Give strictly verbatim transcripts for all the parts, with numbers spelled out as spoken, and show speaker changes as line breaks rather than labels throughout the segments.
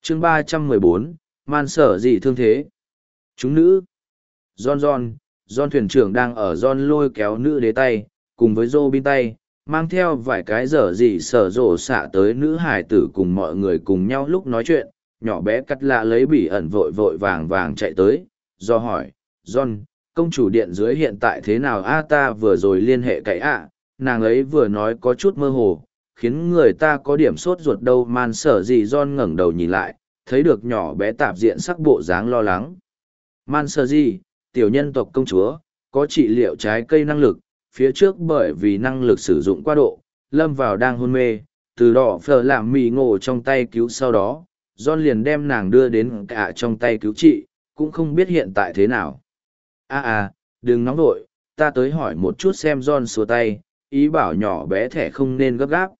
chương ba trăm mười bốn, man sở gì thương thế. Chúng nữ. John John, John thuyền trưởng đang ở John lôi kéo nữ đế tay, cùng với Robin tay, mang theo vài cái dở gì sở rổ xạ tới nữ hải tử cùng mọi người cùng nhau lúc nói chuyện. Nhỏ bé cắt lạ lấy bỉ ẩn vội vội vàng vàng chạy tới, do hỏi, John, công chủ điện dưới hiện tại thế nào a ta vừa rồi liên hệ cậy ạ, nàng ấy vừa nói có chút mơ hồ, khiến người ta có điểm sốt ruột đâu. Man sở gì John ngẩng đầu nhìn lại, thấy được nhỏ bé tạp diện sắc bộ dáng lo lắng. Man sở gì, tiểu nhân tộc công chúa, có trị liệu trái cây năng lực, phía trước bởi vì năng lực sử dụng quá độ, lâm vào đang hôn mê, từ đỏ phở làm mì ngộ trong tay cứu sau đó, John liền đem nàng đưa đến cả trong tay cứu trị, cũng không biết hiện tại thế nào. À à, đừng nóng vội, ta tới hỏi một chút xem. John xua tay, ý bảo nhỏ bé thẻ không nên gấp gáp.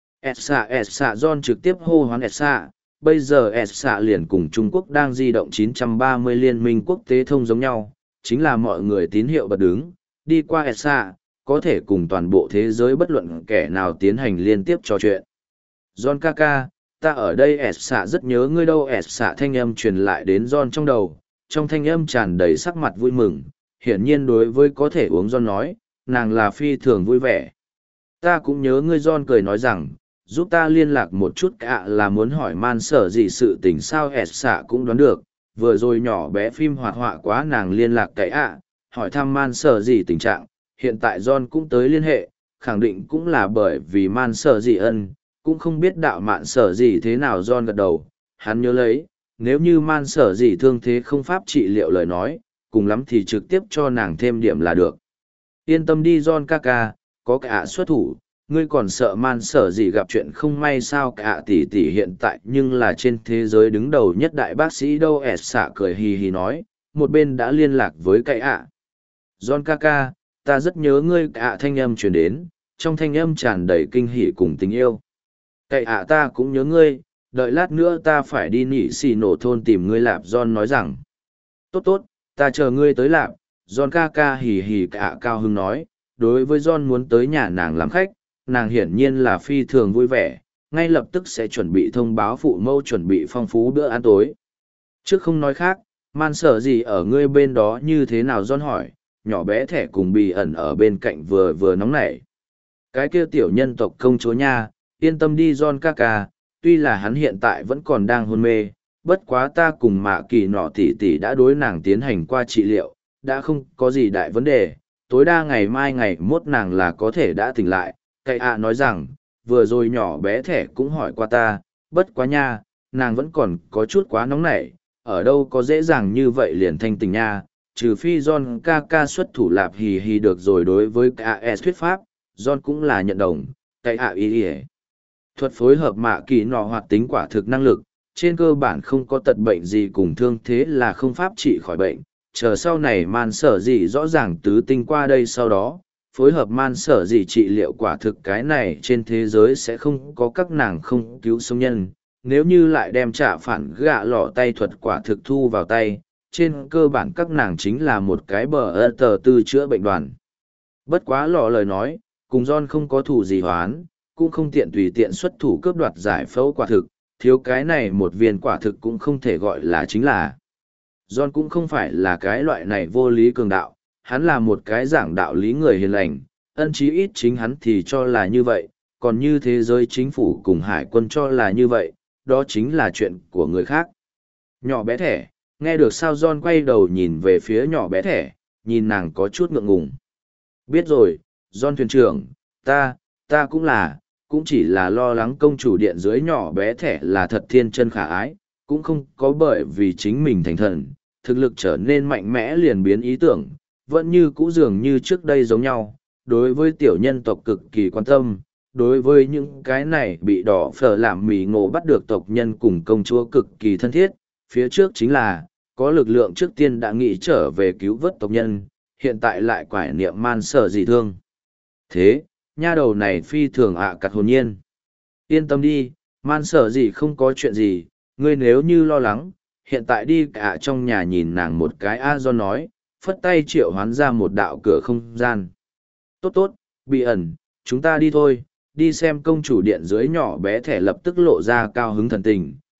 Esa Esa John trực tiếp hô hoán Esa, bây giờ Esa liền cùng Trung Quốc đang di động chín trăm ba mươi liên minh quốc tế thông giống nhau, chính là mọi người tín hiệu bật đứng, đi qua Esa, có thể cùng toàn bộ thế giới bất luận kẻ nào tiến hành liên tiếp trò chuyện. John kaka, ta ở đây Esa rất nhớ ngươi đâu. Esa thanh âm truyền lại đến John trong đầu, trong thanh âm tràn đầy sắc mặt vui mừng, hiển nhiên đối với có thể uống John nói, nàng là phi thường vui vẻ. Ta cũng nhớ ngươi. John cười nói rằng, giúp ta liên lạc một chút cả là muốn hỏi man sở gì sự tình sao. Esa cũng đoán được, vừa rồi nhỏ bé phim hoạt họa quá nàng liên lạc cái ạ, hỏi thăm man sở gì tình trạng, hiện tại John cũng tới liên hệ, khẳng định cũng là bởi vì man sở gì ân, cũng không biết đạo mạn sở gì thế nào. John gật đầu, hắn nhớ lấy, nếu như man sở gì thương thế không pháp trị liệu lời nói, cùng lắm thì trực tiếp cho nàng thêm điểm là được. Yên tâm đi John kaka, có cả xuất thủ, ngươi còn sợ man sở gì gặp chuyện không may sao. Cả tỷ tỷ hiện tại nhưng là trên thế giới đứng đầu nhất đại bác sĩ đâu. Ẹt xạ cười hì hì nói, một bên đã liên lạc với cái ạ. John kaka, ta rất nhớ ngươi. Cả thanh âm truyền đến, trong thanh âm tràn đầy kinh hỉ cùng tình yêu. Cái ạ ta cũng nhớ ngươi, đợi lát nữa ta phải đi nỉ xì nổ thôn tìm ngươi lạp. John nói rằng, tốt tốt, ta chờ ngươi tới lạp. John ca ca hì hì cả cao hưng nói, đối với John muốn tới nhà nàng làm khách, nàng hiển nhiên là phi thường vui vẻ, ngay lập tức sẽ chuẩn bị thông báo phụ mẫu chuẩn bị phong phú bữa ăn tối. Trước không nói khác, man sở gì ở ngươi bên đó như thế nào? John hỏi, nhỏ bé thẻ cùng bì ẩn ở bên cạnh vừa vừa nóng nảy. Cái kia tiểu nhân tộc công chúa nha, yên tâm đi John ca ca, tuy là hắn hiện tại vẫn còn đang hôn mê, bất quá ta cùng mạ kỳ nọ tỷ tỷ đã đối nàng tiến hành qua trị liệu, đã không có gì đại vấn đề, tối đa ngày mai ngày mốt nàng là có thể đã tỉnh lại. Cây ạ nói rằng, vừa rồi nhỏ bé thẻ cũng hỏi qua ta, bất quá nha, nàng vẫn còn có chút quá nóng nảy, ở đâu có dễ dàng như vậy liền thanh tình nha, trừ phi John ca ca xuất thủ lạp hì hì. Được rồi, đối với ca ét thuyết pháp, John cũng là nhận đồng. Cây ạ ý ý thuật phối hợp mạ kỳ nọ hoạt tính quả thực năng lực, trên cơ bản không có tật bệnh gì cùng thương thế là không pháp trị khỏi bệnh. Chờ sau này man sở gì rõ ràng tứ tinh qua đây sau đó, phối hợp man sở gì trị liệu quả thực cái này trên thế giới sẽ không có các nàng không cứu sống nhân. Nếu như lại đem trả phản gạ lọ tay thuật quả thực thu vào tay, trên cơ bản các nàng chính là một cái bờ ơ tờ tư chữa bệnh đoàn. Bất quá lọ lời nói, cùng John không có thủ gì hoán, cũng không tiện tùy tiện xuất thủ cướp đoạt giải phẫu quả thực, thiếu cái này một viên quả thực cũng không thể gọi là chính là. John cũng không phải là cái loại này vô lý cường đạo, hắn là một cái giảng đạo lý người hiền lành, ân chí ít chính hắn thì cho là như vậy, còn như thế giới chính phủ cùng hải quân cho là như vậy, đó chính là chuyện của người khác. Nhỏ bé thẻ, nghe được sao? John quay đầu nhìn về phía nhỏ bé thẻ, nhìn nàng có chút ngượng ngùng. Biết rồi, John thuyền trưởng, ta, ta cũng là, cũng chỉ là lo lắng công chủ điện dưới. Nhỏ bé thẻ là thật thiên chân khả ái, cũng không có bởi vì chính mình thành thần, thực lực trở nên mạnh mẽ liền biến ý tưởng, vẫn như cũ dường như trước đây giống nhau, đối với tiểu nhân tộc cực kỳ quan tâm, đối với những cái này bị đỏ phở làm mì ngộ bắt được tộc nhân cùng công chúa cực kỳ thân thiết. Phía trước chính là, có lực lượng trước tiên đã nghĩ trở về cứu vớt tộc nhân, hiện tại lại quải niệm man sở gì thương. Thế, nha đầu này phi thường ạ cặt hồn nhiên. Yên tâm đi, man sở gì không có chuyện gì, ngươi nếu như lo lắng, hiện tại đi cả trong nhà nhìn nàng một cái. A do nói, phất tay triệu hoán ra một đạo cửa không gian. Tốt tốt, bị ẩn, chúng ta đi thôi, đi xem công chủ điện dưới. Nhỏ bé thẻ lập tức lộ ra cao hứng thần tình,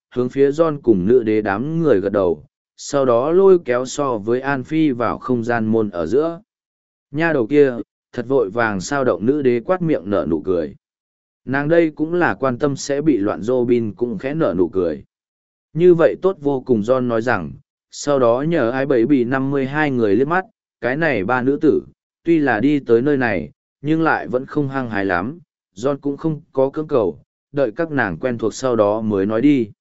hướng phía John cùng nữ đế đám người gật đầu, sau đó lôi kéo so với An Phi vào không gian môn ở giữa. Nha đầu kia, thật vội vàng sao động, nữ đế quát miệng nở nụ cười. Nàng đây cũng là quan tâm sẽ bị loạn, Robin cũng khẽ nở nụ cười. Như vậy tốt vô cùng, John nói rằng, sau đó nhờ ai bấy bị năm mươi hai người liếc mắt, cái này ba nữ tử, tuy là đi tới nơi này, nhưng lại vẫn không hăng hái lắm, John cũng không có cưỡng cầu, đợi các nàng quen thuộc sau đó mới nói đi.